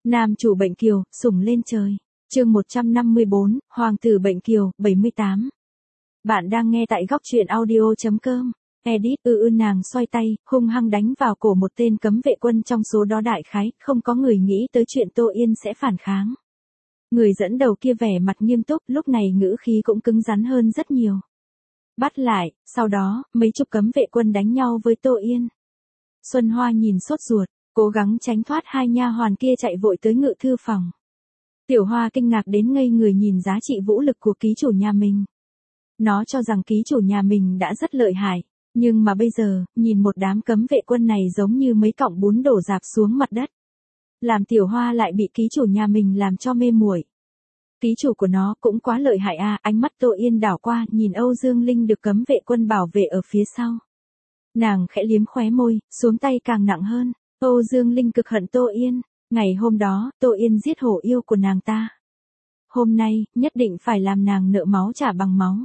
Nam chủ bệnh kiều, sủng lên trời. Chương 154, Hoàng tử bệnh kiều, 78. Bạn đang nghe tại góc truyện audio.com. Edit nàng xoay tay, hung hăng đánh vào cổ một tên cấm vệ quân trong số đó, đại khái, không có người nghĩ tới chuyện Tô Yên sẽ phản kháng. Người dẫn đầu kia vẻ mặt nghiêm túc, lúc này ngữ khí cũng cứng rắn hơn rất nhiều. Bắt lại, sau đó, mấy chục cấm vệ quân đánh nhau với Tô Yên. Xuân Hoa nhìn sốt ruột, cố gắng tránh thoát hai nha hoàn kia chạy vội tới ngự thư phòng. Tiểu Hoa kinh ngạc đến ngây người nhìn giá trị vũ lực của ký chủ nhà mình. Nó cho rằng ký chủ nhà mình đã rất lợi hại, nhưng mà bây giờ, nhìn một đám cấm vệ quân này giống như mấy cọng bún đổ rạp xuống mặt đất. Làm Tiểu Hoa lại bị ký chủ nhà mình làm cho mê muội. Ký chủ của nó cũng quá lợi hại à, ánh mắt Tô Yên đảo qua, nhìn Âu Dương Linh được cấm vệ quân bảo vệ ở phía sau. Nàng khẽ liếm khóe môi, xuống tay càng nặng hơn. Âu Dương Linh cực hận Tô Yên. Ngày hôm đó, Tô Yên giết hổ yêu của nàng ta. Hôm nay, nhất định phải làm nàng nợ máu trả bằng máu.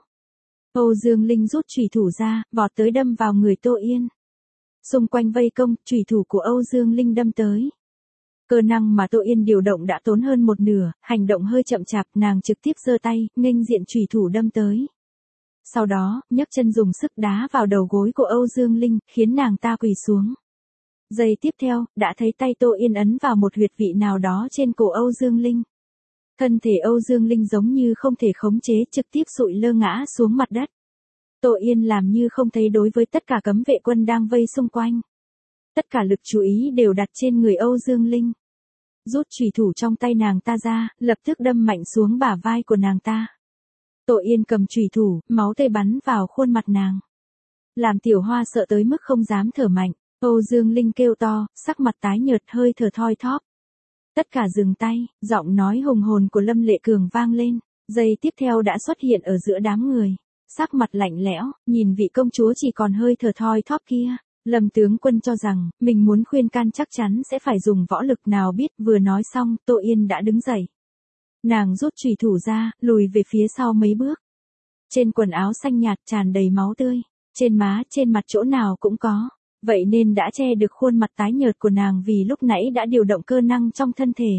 Âu Dương Linh rút chủy thủ ra, vọt tới đâm vào người Tô Yên. Xung quanh vây công, chủy thủ của Âu Dương Linh đâm tới. Cơ năng mà Tô Yên điều động đã tốn hơn một nửa, hành động hơi chậm chạp, nàng trực tiếp giơ tay, nghênh diện chủy thủ đâm tới. Sau đó, nhấc chân dùng sức đá vào đầu gối của Âu Dương Linh, khiến nàng ta quỳ xuống. Giây tiếp theo, đã thấy tay Tô Yên ấn vào một huyệt vị nào đó trên cổ Âu Dương Linh. Thân thể Âu Dương Linh giống như không thể khống chế, trực tiếp sụi lơ ngã xuống mặt đất. Tô Yên làm như không thấy đối với tất cả cấm vệ quân đang vây xung quanh. Tất cả lực chú ý đều đặt trên người Âu Dương Linh. Rút chủy thủ trong tay nàng ta ra, lập tức đâm mạnh xuống bả vai của nàng ta. Tô Yên cầm chủy thủ, máu tươi bắn vào khuôn mặt nàng. Làm Tiểu Hoa sợ tới mức không dám thở mạnh. Âu Dương Linh kêu to, sắc mặt tái nhợt, hơi thở thoi thóp. Tất cả dừng tay, giọng nói hùng hồn của Lâm Lệ Cường vang lên. Giây tiếp theo đã xuất hiện ở giữa đám người. Sắc mặt lạnh lẽo, nhìn vị công chúa chỉ còn hơi thở thoi thóp kia. Lâm tướng quân cho rằng, mình muốn khuyên can chắc chắn sẽ phải dùng võ lực, nào biết vừa nói xong, Tô Yên đã đứng dậy. Nàng rút chủy thủ ra, lùi về phía sau mấy bước. Trên quần áo xanh nhạt tràn đầy máu tươi. Trên má, trên mặt chỗ nào cũng có. Vậy nên đã che được khuôn mặt tái nhợt của nàng vì lúc nãy đã điều động cơ năng trong thân thể.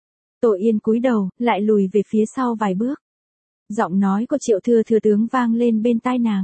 Tô Yên cúi đầu, lại lùi về phía sau vài bước. Giọng nói của Triệu Thừa thừa tướng vang lên bên tai nàng.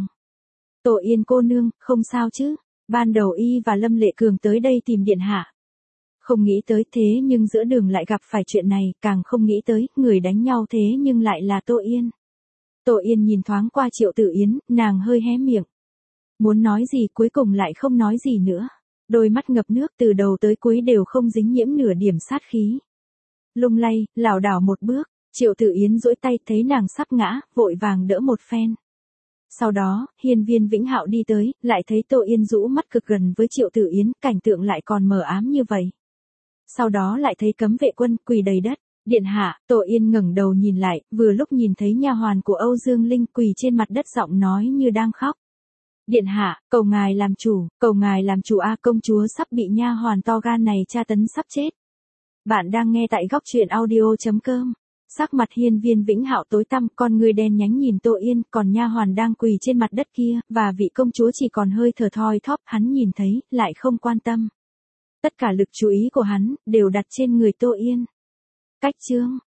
Tô Yên cô nương, không sao chứ? Ban đầu y và Lâm Lệ Cường tới đây tìm điện hạ. Không nghĩ tới thế nhưng giữa đường lại gặp phải chuyện này, càng không nghĩ tới, người đánh nhau thế nhưng lại là Tô Yên. Tô Yên nhìn thoáng qua Triệu Tử Yến, nàng hơi hé miệng. Muốn nói gì cuối cùng lại không nói gì nữa. Đôi mắt ngập nước từ đầu tới cuối đều không dính nhiễm nửa điểm sát khí. Lung lay, lảo đảo một bước, Triệu Tử Yến duỗi tay thấy nàng sắp ngã, vội vàng đỡ một phen. Sau đó, Hiên Viên Vĩnh Hạo đi tới, lại thấy Tô Yên rũ mắt cực gần với Triệu Tử Yến, cảnh tượng lại còn mờ ám như vậy. Sau đó lại thấy cấm vệ quân quỳ đầy đất. Điện hạ, Tô Yên ngẩng đầu nhìn lại, vừa lúc nhìn thấy nha hoàn của Âu Dương Linh quỳ trên mặt đất, giọng nói như đang khóc. Điện hạ, cầu ngài làm chủ a, công chúa sắp bị nha hoàn to gan này tra tấn sắp chết. Bạn đang nghe tại góc truyện audio.com. Sắc mặt Hiên Viên Vĩnh Hạo tối tăm, con người đen nhánh nhìn Tô Yên, còn nha hoàn đang quỳ trên mặt đất kia, và vị công chúa chỉ còn hơi thở thoi thóp, hắn nhìn thấy, lại không quan tâm. Tất cả lực chú ý của hắn, đều đặt trên người Tô Yên. Cách chương.